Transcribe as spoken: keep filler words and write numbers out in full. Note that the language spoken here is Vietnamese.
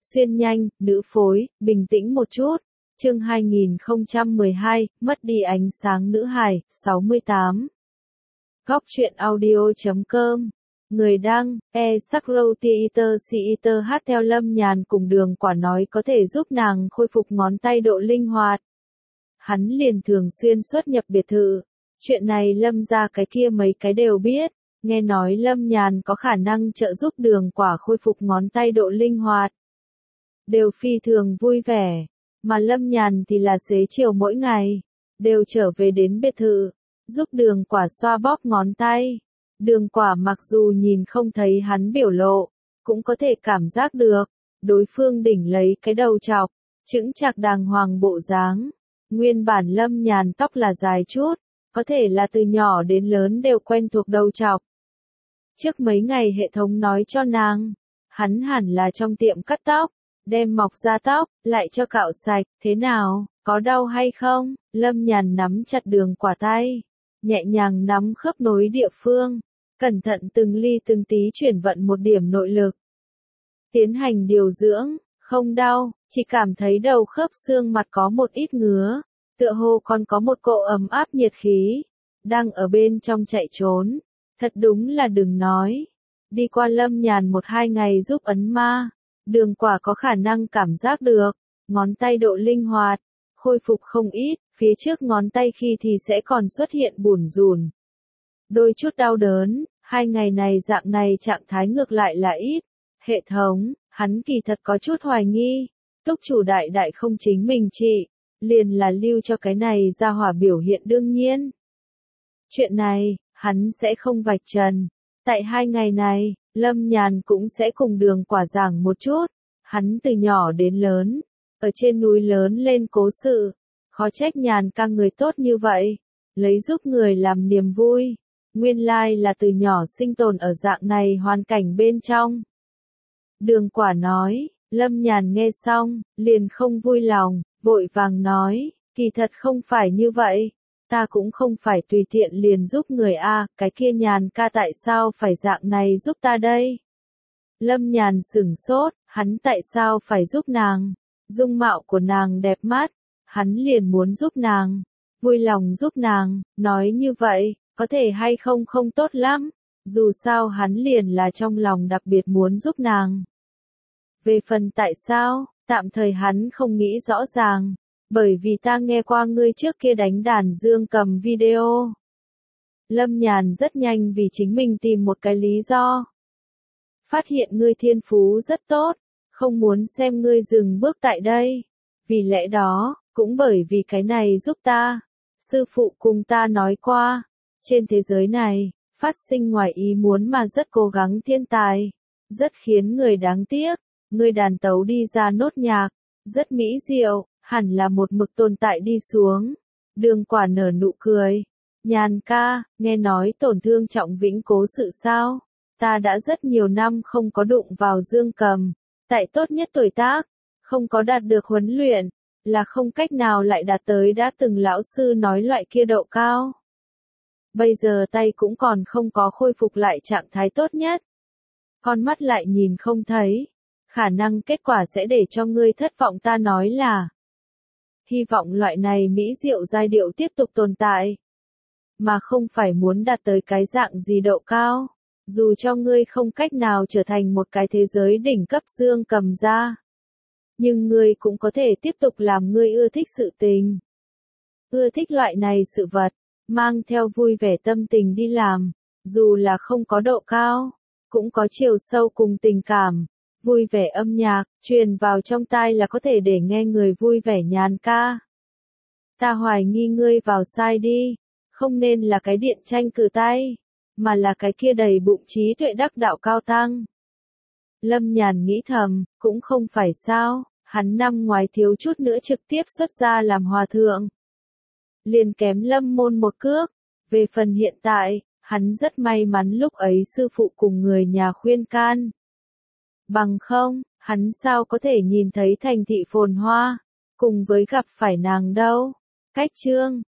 Xuyên nhanh, nữ phối, bình tĩnh một chút. Chương hai nghìn không trăm mười hai, mất đi ánh sáng nữ hài, sáu mươi tám. Góc truyện audio chấm com. Người đăng, e Sakro Theater Theater hát theo Lâm Nhàn cùng Đường Quả nói có thể giúp nàng khôi phục ngón tay độ linh hoạt. Hắn liền thường xuyên xuất nhập biệt thự. Chuyện này Lâm ra cái kia mấy cái đều biết. Nghe nói Lâm Nhàn có khả năng trợ giúp Đường Quả khôi phục ngón tay độ linh hoạt. Đều phi thường vui vẻ. Mà Lâm Nhàn thì là xế chiều mỗi ngày. Đều trở về đến biệt thự. Giúp Đường Quả xoa bóp ngón tay. Đường Quả mặc dù nhìn không thấy hắn biểu lộ. Cũng có thể cảm giác được. Đối phương đỉnh lấy cái đầu chọc. Chững chạc đàng hoàng bộ dáng. Nguyên bản Lâm Nhàn tóc là dài chút. Có thể là từ nhỏ đến lớn đều quen thuộc đầu chọc. Trước mấy ngày hệ thống nói cho nàng. Hắn hẳn là trong tiệm cắt tóc. Đem mọc ra tóc, lại cho cạo sạch, thế nào, có đau hay không? Lâm Nhàn nắm chặt Đường Quả tay, nhẹ nhàng nắm khớp nối địa phương, cẩn thận từng ly từng tí chuyển vận một điểm nội lực. Tiến hành điều dưỡng, không đau, chỉ cảm thấy đầu khớp xương mặt có một ít ngứa, tựa hồ còn có một cỗ ấm áp nhiệt khí, đang ở bên trong chạy trốn, thật đúng là đừng nói. Đi qua Lâm Nhàn một hai ngày giúp ấn ma. Đường Quả có khả năng cảm giác được, ngón tay độ linh hoạt, khôi phục không ít, phía trước ngón tay khi thì sẽ còn xuất hiện bủn rủn. Đôi chút đau đớn, hai ngày này dạng này trạng thái ngược lại là ít. Hệ thống, hắn kỳ thật có chút hoài nghi, túc chủ đại đại không chính mình trị, liền là lưu cho cái này ra hỏa biểu hiện đương nhiên. Chuyện này, hắn sẽ không vạch trần. Tại hai ngày này, Lâm Nhàn cũng sẽ cùng Đường Quả giảng một chút. Hắn từ nhỏ đến lớn, ở trên núi lớn lên cố sự. Khó trách Nhàn ca người tốt như vậy. Lấy giúp người làm niềm vui. Nguyên lai là từ nhỏ sinh tồn ở dạng này hoàn cảnh bên trong. Đường Quả nói, Lâm Nhàn nghe xong, liền không vui lòng, vội vàng nói, kỳ thật không phải như vậy. Ta cũng không phải tùy tiện liền giúp người a, cái kia Nhàn ca tại sao phải dạng này giúp ta đây? Lâm Nhàn sửng sốt, hắn tại sao phải giúp nàng? Dung mạo của nàng đẹp mắt, hắn liền muốn giúp nàng, vui lòng giúp nàng, nói như vậy, có thể hay không không tốt lắm, dù sao hắn liền là trong lòng đặc biệt muốn giúp nàng. Về phần tại sao, tạm thời hắn không nghĩ rõ ràng. Bởi vì ta nghe qua ngươi trước kia đánh đàn dương cầm video. Lâm Nhàn rất nhanh vì chính mình tìm một cái lý do. Phát hiện ngươi thiên phú rất tốt, không muốn xem ngươi dừng bước tại đây. Vì lẽ đó, cũng bởi vì cái này giúp ta. Sư phụ cùng ta nói qua, trên thế giới này, phát sinh ngoài ý muốn mà rất cố gắng thiên tài. Rất khiến người đáng tiếc, ngươi đàn tấu đi ra nốt nhạc, rất mỹ diệu. Hẳn là một mực tồn tại đi xuống. Đường Quả nở nụ cười. Nhàn ca, nghe nói tổn thương trọng vĩnh cố sự sao? Ta đã rất nhiều năm không có đụng vào dương cầm. Tại tốt nhất tuổi tác, không có đạt được huấn luyện, là không cách nào lại đạt tới đã từng lão sư nói loại kia độ cao. Bây giờ tay cũng còn không có khôi phục lại trạng thái tốt nhất. Con mắt lại nhìn không thấy. Khả năng kết quả sẽ để cho ngươi thất vọng ta nói là. Hy vọng loại này mỹ diệu giai điệu tiếp tục tồn tại. Mà không phải muốn đạt tới cái dạng gì độ cao. Dù cho ngươi không cách nào trở thành một cái thế giới đỉnh cấp dương cầm ra. Nhưng ngươi cũng có thể tiếp tục làm ngươi ưa thích sự tình. Ưa thích loại này sự vật. Mang theo vui vẻ tâm tình đi làm. Dù là không có độ cao. Cũng có chiều sâu cùng tình cảm. Vui vẻ âm nhạc, truyền vào trong tai là có thể để nghe người vui vẻ Nhàn ca. Ta hoài nghi ngươi vào sai đi, không nên là cái điện tranh cử tay, mà là cái kia đầy bụng trí tuệ đắc đạo cao tăng. Lâm Nhàn nghĩ thầm, cũng không phải sao, hắn năm ngoái thiếu chút nữa trực tiếp xuất gia làm hòa thượng. Liền kém Lâm môn một cước, về phần hiện tại, hắn rất may mắn lúc ấy sư phụ cùng người nhà khuyên can. Bằng không, hắn sao có thể nhìn thấy thành thị phồn hoa, cùng với gặp phải nàng đâu. Cách chương,